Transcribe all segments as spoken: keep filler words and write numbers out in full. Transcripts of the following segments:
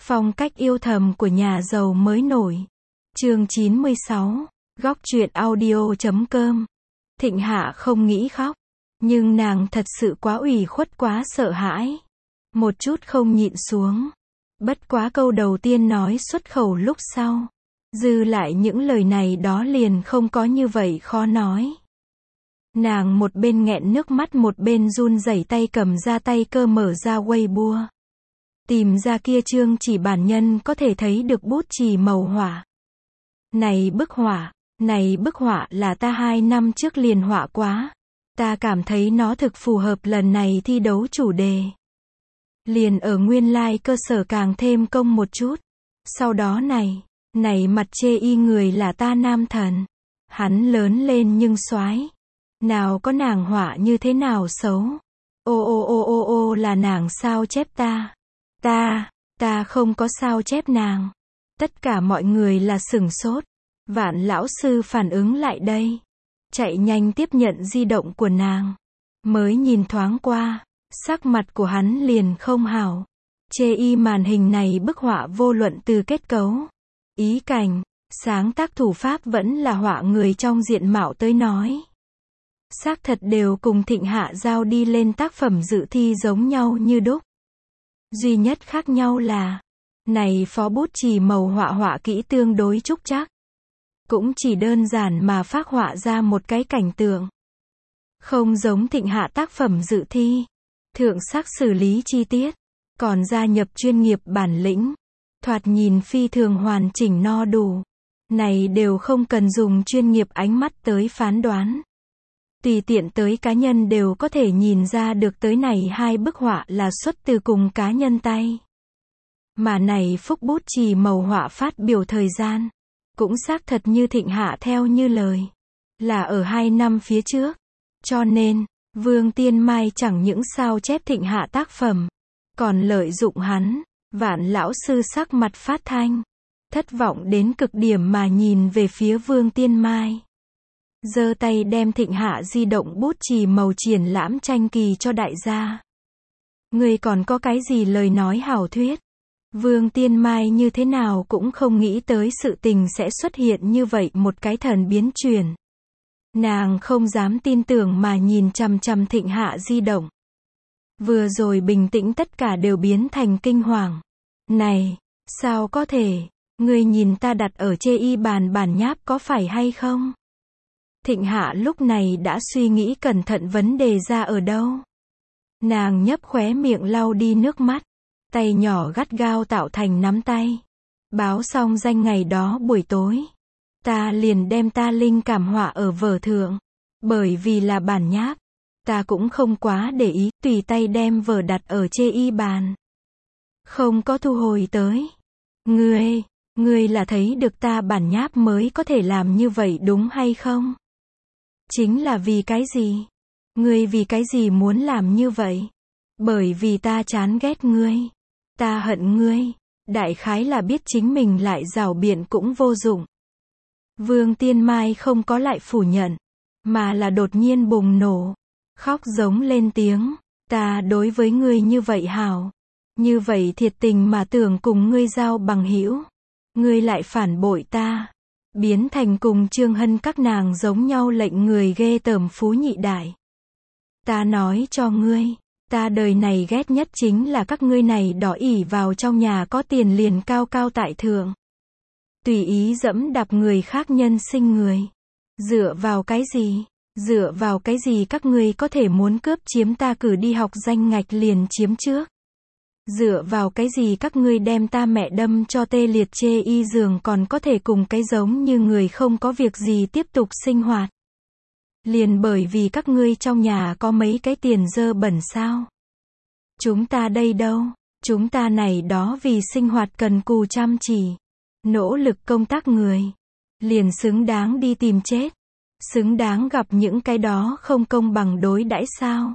Phong cách yêu thầm của nhà giàu mới nổi. Chương chín mươi sáu. Góc truyện audio chấm com. Thịnh Hạ không nghĩ khóc, nhưng nàng thật sự quá ủy khuất, quá sợ hãi. Một chút không nhịn xuống. Bất quá câu đầu tiên nói xuất khẩu lúc sau, dư lại những lời này đó liền không có như vậy khó nói. Nàng một bên nghẹn nước mắt một bên run rẩy tay cầm ra tay cơ mở ra Weibo. Tìm ra kia chương chỉ bản nhân có thể thấy được bút chì màu hỏa. Này bức họa, này bức họa là ta hai năm trước liền họa quá. Ta cảm thấy nó thực phù hợp lần này thi đấu chủ đề. Liền ở nguyên lai like cơ sở càng thêm công một chút. Sau đó này, này mặt chê y người là ta nam thần. Hắn lớn lên nhưng soái. Nào có nàng họa như thế nào xấu. Ô ô ô ô ô là nàng sao chép ta. Ta, ta không có sao chép nàng. Tất cả mọi người là sửng sốt. Vạn lão sư phản ứng lại đây. Chạy nhanh tiếp nhận di động của nàng. Mới nhìn thoáng qua, sắc mặt của hắn liền không hảo. Chê y màn hình này bức họa vô luận từ kết cấu, ý cảnh, sáng tác thủ pháp vẫn là họa người trong diện mạo tới nói. Xác thật đều cùng Thịnh Hạ giao đi lên tác phẩm dự thi giống nhau như đúc. Duy nhất khác nhau là, này phó bút chì màu họa họa kỹ tương đối trúc chắc. Cũng chỉ đơn giản mà phác họa ra một cái cảnh tượng. Không giống Thịnh Hạ tác phẩm dự thi. Thượng sắc xử lý chi tiết. Còn gia nhập chuyên nghiệp bản lĩnh. Thoạt nhìn phi thường hoàn chỉnh no đủ. Này đều không cần dùng chuyên nghiệp ánh mắt tới phán đoán. Tùy tiện tới cá nhân đều có thể nhìn ra được tới này hai bức họa là xuất từ cùng cá nhân tay. Mà này phúc bút chì màu họa phát biểu thời gian. Cũng xác thật như Thịnh Hạ theo như lời. Là ở hai năm phía trước. Cho nên, Vương Tiên Mai chẳng những sao chép Thịnh Hạ tác phẩm. Còn lợi dụng hắn. Vạn lão sư sắc mặt phát thanh. Thất vọng đến cực điểm mà nhìn về phía Vương Tiên Mai. Giơ tay đem Thịnh Hạ di động bút chì màu triển lãm tranh kỳ cho đại gia. Người còn có cái gì lời nói hảo thuyết? Vương Tiên Mai như thế nào cũng không nghĩ tới sự tình sẽ xuất hiện như vậy một cái thần biến chuyển. Nàng không dám tin tưởng mà nhìn chằm chằm Thịnh Hạ di động. Vừa rồi bình tĩnh tất cả đều biến thành kinh hoàng. Này, sao có thể, người nhìn ta đặt ở chê y bàn bản nháp có phải hay không? Thịnh Hạ lúc này đã suy nghĩ cẩn thận vấn đề ra ở đâu. Nàng nhấp khóe miệng lau đi nước mắt. Tay nhỏ gắt gao tạo thành nắm tay. Báo xong danh ngày đó buổi tối. Ta liền đem ta linh cảm họa ở vở thượng. Bởi vì là bản nháp. Ta cũng không quá để ý, tùy tay đem vở đặt ở chê y bàn. Không có thu hồi tới. Ngươi, ngươi là thấy được ta bản nháp mới có thể làm như vậy đúng hay không? Chính là vì cái gì? Ngươi vì cái gì muốn làm như vậy? Bởi vì ta chán ghét ngươi. Ta hận ngươi. Đại khái là biết chính mình lại rảo biện cũng vô dụng. Vương Tiên Mai không có lại phủ nhận, mà là đột nhiên bùng nổ. Khóc giống lên tiếng. Ta đối với ngươi như vậy hảo. Như vậy thiệt tình mà tưởng cùng ngươi giao bằng hữu. Ngươi lại phản bội ta. Biến thành cùng Trương Hân các nàng giống nhau lệnh người ghê tởm phú nhị đại. Ta nói cho ngươi. Ta đời này ghét nhất chính là các ngươi này đỏ ỉ vào trong nhà có tiền liền cao cao tại thượng. Tùy ý dẫm đạp người khác nhân sinh người. Dựa vào cái gì? Dựa vào cái gì các ngươi có thể muốn cướp chiếm ta cử đi học danh ngạch liền chiếm trước? Dựa vào cái gì các ngươi đem ta mẹ đâm cho tê liệt chê y giường còn có thể cùng cái giống như người không có việc gì tiếp tục sinh hoạt? Liền bởi vì các ngươi trong nhà có mấy cái tiền dơ bẩn sao? Chúng ta đây đâu? Chúng ta này đó vì sinh hoạt cần cù chăm chỉ. Nỗ lực công tác người. Liền xứng đáng đi tìm chết. Xứng đáng gặp những cái đó không công bằng đối đãi sao?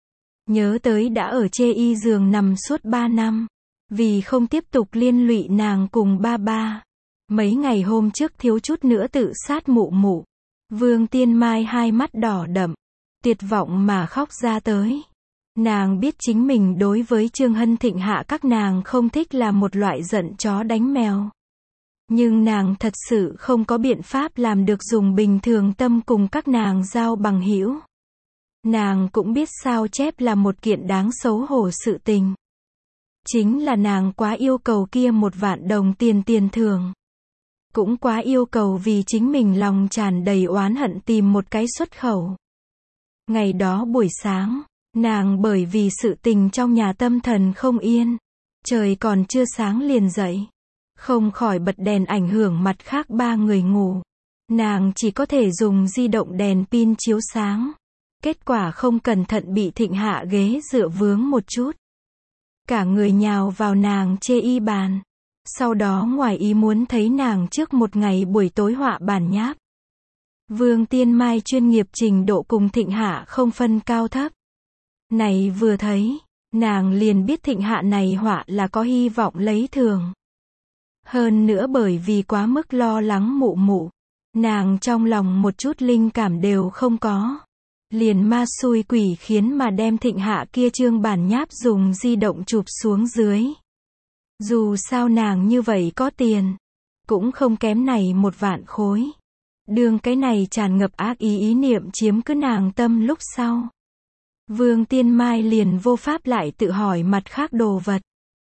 Nhớ tới đã ở chê y giường nằm suốt ba năm. Vì không tiếp tục liên lụy nàng cùng ba ba. Mấy ngày hôm trước thiếu chút nữa tự sát mụ mụ. Vương Tiên Mai hai mắt đỏ đậm, tuyệt vọng mà khóc ra tới. Nàng biết chính mình đối với Trương Hân Thịnh Hạ các nàng không thích là một loại giận chó đánh mèo. Nhưng nàng thật sự không có biện pháp làm được dùng bình thường tâm cùng các nàng giao bằng hữu. Nàng cũng biết sao chép là một kiện đáng xấu hổ sự tình. Chính là nàng quá yêu cầu kia một vạn đồng tiền tiền thưởng. Cũng quá yêu cầu vì chính mình lòng tràn đầy oán hận tìm một cái xuất khẩu. Ngày đó buổi sáng, nàng bởi vì sự tình trong nhà tâm thần không yên. Trời còn chưa sáng liền dậy. Không khỏi bật đèn ảnh hưởng mặt khác ba người ngủ. Nàng chỉ có thể dùng di động đèn pin chiếu sáng. Kết quả không cẩn thận bị Thịnh Hạ ghế dựa vướng một chút. Cả người nhào vào nàng chê y bàn. Sau đó ngoài ý muốn thấy nàng trước một ngày buổi tối họa bản nháp. Vương Tiên Mai chuyên nghiệp trình độ cùng Thịnh Hạ không phân cao thấp. Này vừa thấy, nàng liền biết Thịnh Hạ này họa là có hy vọng lấy thưởng. Hơn nữa bởi vì quá mức lo lắng mụ mụ, nàng trong lòng một chút linh cảm đều không có. Liền ma xui quỷ khiến mà đem Thịnh Hạ kia trương bản nháp dùng di động chụp xuống dưới. Dù sao nàng như vậy có tiền, cũng không kém này một vạn khối. Đường cái này tràn ngập ác ý ý niệm chiếm cứ nàng tâm lúc sau. Vương Tiên Mai liền vô pháp lại tự hỏi mặt khác đồ vật.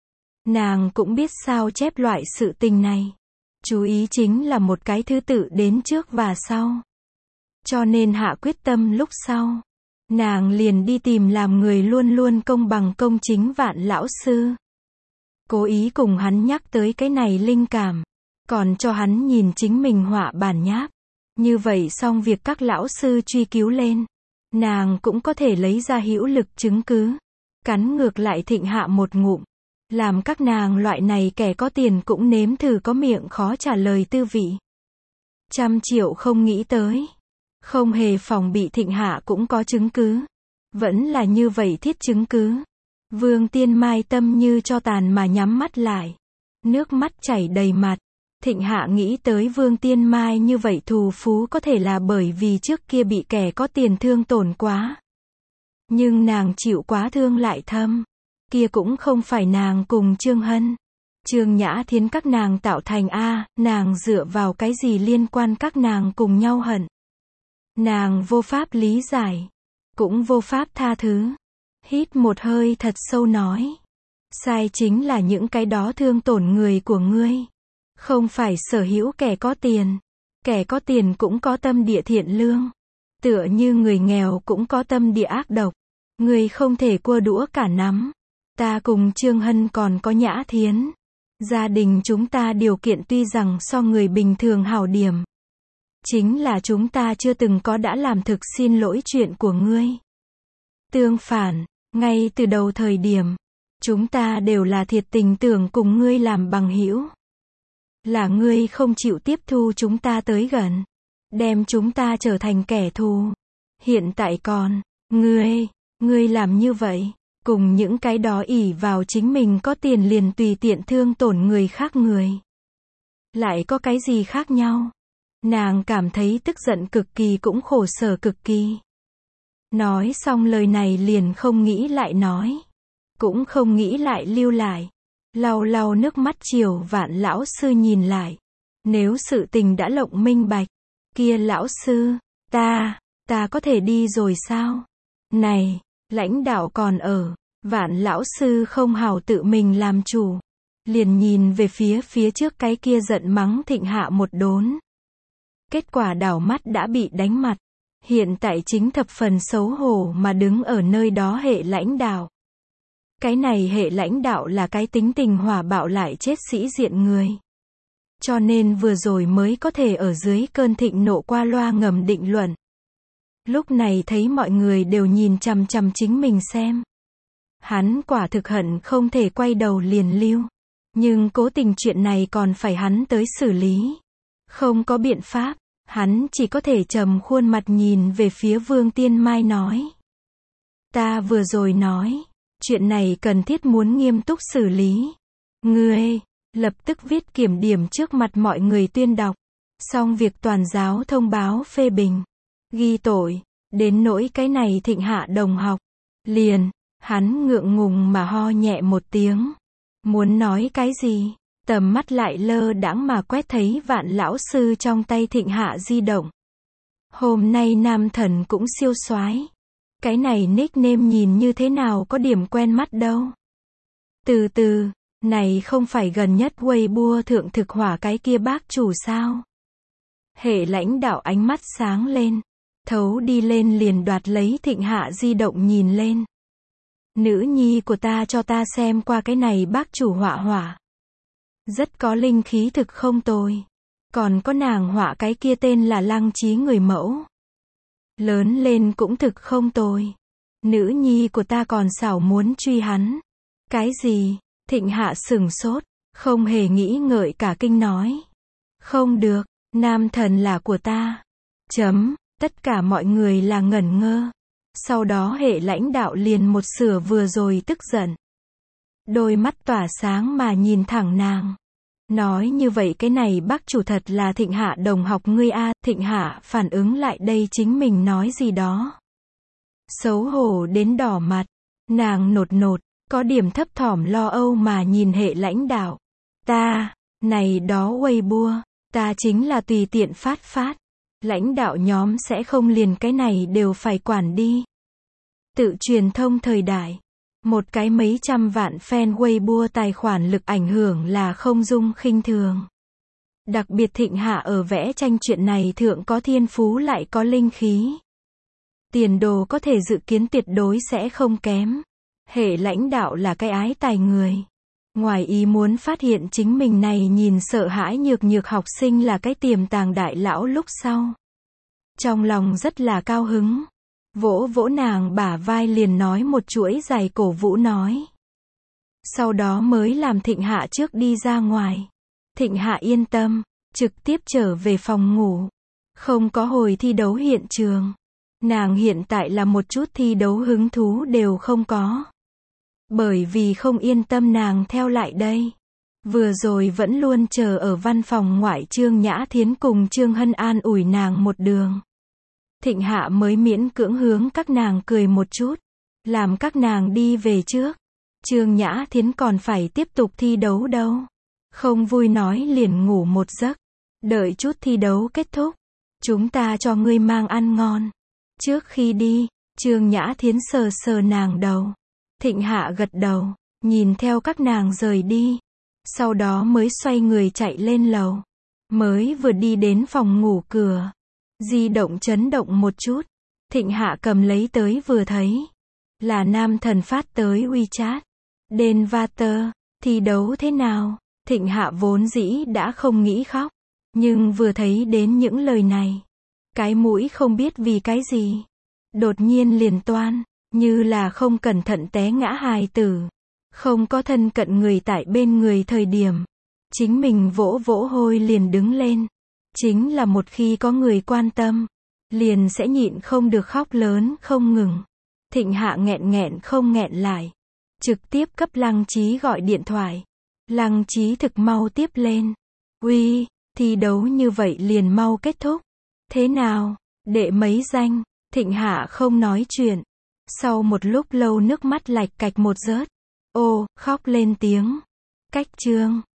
Nàng cũng biết sao chép loại sự tình này. Chú ý chính là một cái thứ tự đến trước và sau. Cho nên hạ quyết tâm lúc sau. Nàng liền đi tìm làm người luôn luôn công bằng công chính Vạn lão sư. Cố ý cùng hắn nhắc tới cái này linh cảm. Còn cho hắn nhìn chính mình họa bản nháp. Như vậy xong việc các lão sư truy cứu lên. Nàng cũng có thể lấy ra hữu lực chứng cứ. Cắn ngược lại Thịnh Hạ một ngụm. Làm các nàng loại này kẻ có tiền cũng nếm thử có miệng khó trả lời tư vị. Trăm triệu không nghĩ tới. Không hề phòng bị Thịnh Hạ cũng có chứng cứ. Vẫn là như vậy thiết chứng cứ. Vương Tiên Mai tâm như cho tàn mà nhắm mắt lại. Nước mắt chảy đầy mặt. Thịnh Hạ nghĩ tới Vương Tiên Mai như vậy thù phú có thể là bởi vì trước kia bị kẻ có tiền thương tổn quá. Nhưng nàng chịu quá thương lại thâm. Kia cũng không phải nàng cùng Trương Hân, Trương Nhã Thiến các nàng tạo thành a, nàng dựa vào cái gì liên quan các nàng cùng nhau hận. Nàng vô pháp lý giải, cũng vô pháp tha thứ. Hít một hơi thật sâu nói. Sai chính là những cái đó thương tổn người của ngươi. Không phải sở hữu kẻ có tiền. Kẻ có tiền cũng có tâm địa thiện lương. Tựa như người nghèo cũng có tâm địa ác độc. Ngươi không thể cua đũa cả nắm. Ta cùng Trương Hân còn có Nhã Thiến. Gia đình chúng ta điều kiện tuy rằng so người bình thường hảo điểm. Chính là chúng ta chưa từng có đã làm thực xin lỗi chuyện của ngươi. Tương phản, ngay từ đầu thời điểm, chúng ta đều là thiệt tình tưởng cùng ngươi làm bằng hữu. Là ngươi không chịu tiếp thu chúng ta tới gần. Đem chúng ta trở thành kẻ thù. Hiện tại còn, ngươi, ngươi làm như vậy. Cùng những cái đó ỷ vào chính mình có tiền liền tùy tiện thương tổn người khác người. Lại có cái gì khác nhau? Nàng cảm thấy tức giận cực kỳ cũng khổ sở cực kỳ. Nói xong lời này liền không nghĩ lại nói. Cũng không nghĩ lại lưu lại. Lau lau nước mắt chiều Vạn lão sư nhìn lại. Nếu sự tình đã lộng minh bạch. Kia lão sư, ta, ta có thể đi rồi sao? Này, lãnh đạo còn ở. Vạn lão sư không hào tự mình làm chủ. Liền nhìn về phía phía trước cái kia giận mắng Thịnh Hạ một đốn. Kết quả đảo mắt đã bị đánh mặt. Hiện tại chính thập phần xấu hổ mà đứng ở nơi đó hệ lãnh đạo. Cái này hệ lãnh đạo là cái tính tình hỏa bạo lại chết sĩ diện người. Cho nên vừa rồi mới có thể ở dưới cơn thịnh nộ qua loa ngầm định luận. Lúc này thấy mọi người đều nhìn chằm chằm chính mình xem. Hắn quả thực hận không thể quay đầu liền lưu. Nhưng cố tình chuyện này còn phải hắn tới xử lý. Không có biện pháp, hắn chỉ có thể trầm khuôn mặt nhìn về phía Vương Tiên Mai nói. Ta vừa rồi nói, chuyện này cần thiết muốn nghiêm túc xử lý. Ngươi, lập tức viết kiểm điểm trước mặt mọi người tuyên đọc. Xong việc toàn giáo thông báo phê bình. Ghi tội, đến nỗi cái này Thịnh Hạ đồng học. Liền, Hắn ngượng ngùng mà ho nhẹ một tiếng. Muốn nói cái gì? Tầm mắt lại lơ đãng mà quét thấy Vạn lão sư trong tay Thịnh Hạ di động. Hôm nay nam thần cũng siêu soái. Cái này nickname nhìn như thế nào có điểm quen mắt đâu. Từ từ, này không phải gần nhất Weibo thượng thực hỏa cái kia bác chủ sao? Hệ lãnh đạo ánh mắt sáng lên. Thấu đi lên liền đoạt lấy Thịnh Hạ di động nhìn lên. Nữ nhi của ta cho ta xem qua cái này bác chủ họa họa. Rất có linh khí thực không tồi. Còn có nàng họa cái kia tên là Lăng Chí người mẫu. Lớn lên cũng thực không tồi. Nữ nhi của ta còn xảo muốn truy hắn. Cái gì? Thịnh Hạ sửng sốt, không hề nghĩ ngợi cả kinh nói. Không được, nam thần là của ta. Chấm, tất cả mọi người là ngẩn ngơ. Sau đó hệ lãnh đạo liền một sửa vừa rồi tức giận. Đôi mắt tỏa sáng mà nhìn thẳng nàng. Nói như vậy cái này bác chủ thật là Thịnh Hạ đồng học ngươi a. Thịnh Hạ phản ứng lại đây chính mình nói gì đó. Xấu hổ đến đỏ mặt. Nàng nột nột, có điểm thấp thỏm lo âu mà nhìn hệ lãnh đạo. Ta, này đó Weibo, ta chính là tùy tiện phát phát. Lãnh đạo nhóm sẽ không liền cái này đều phải quản đi. Tự truyền thông thời đại. Một cái mấy trăm vạn fan Weibo tài khoản lực ảnh hưởng là không dung khinh thường. Đặc biệt Thịnh Hạ ở vẽ tranh chuyện này thượng có thiên phú lại có linh khí. Tiền đồ có thể dự kiến tuyệt đối sẽ không kém. Hệ lãnh đạo là cái ái tài người. Ngoài ý muốn phát hiện chính mình này nhìn sợ hãi nhược nhược học sinh là cái tiềm tàng đại lão lúc sau. Trong lòng rất là cao hứng. Vỗ vỗ nàng bả vai liền nói một chuỗi dài cổ vũ nói. Sau đó mới làm Thịnh Hạ trước đi ra ngoài. Thịnh Hạ yên tâm, trực tiếp trở về phòng ngủ. Không có hồi thi đấu hiện trường. Nàng hiện tại là một chút thi đấu hứng thú đều không có. Bởi vì không yên tâm nàng theo lại đây. Vừa rồi vẫn luôn chờ ở văn phòng ngoại Trương Nhã Thiến cùng Trương Hân an ủi nàng một đường. Thịnh Hạ mới miễn cưỡng hướng các nàng cười một chút. Làm các nàng đi về trước. Trương Nhã Thiến còn phải tiếp tục thi đấu đâu. Không vui nói liền ngủ một giấc. Đợi chút thi đấu kết thúc. Chúng ta cho ngươi mang ăn ngon. Trước khi đi, Trương Nhã Thiến sờ sờ nàng đầu. Thịnh Hạ gật đầu, nhìn theo các nàng rời đi. Sau đó mới xoay người chạy lên lầu. Mới vừa đi đến phòng ngủ cửa. Di động chấn động một chút. Thịnh Hạ cầm lấy tới vừa thấy. Là nam thần phát tới WeChat. Denvater, thi đấu thế nào? Thịnh Hạ vốn dĩ đã không nghĩ khóc. Nhưng vừa thấy đến những lời này. Cái mũi không biết vì cái gì. Đột nhiên liền toan. Như là không cẩn thận té ngã hài tử. Không có thân cận người tại bên người thời điểm. Chính mình vỗ vỗ hôi liền đứng lên. Chính là một khi có người quan tâm. Liền sẽ nhịn không được khóc lớn không ngừng. Thịnh Hạ nghẹn nghẹn không nghẹn lại. Trực tiếp cấp Lăng Chí gọi điện thoại. Lăng Chí thực mau tiếp lên. Uy, thi đấu như vậy liền mau kết thúc. Thế nào, đệ mấy danh? Thịnh Hạ không nói chuyện. Sau một lúc lâu nước mắt lạch cạch một rớt. Ô, khóc lên tiếng. Cách chương.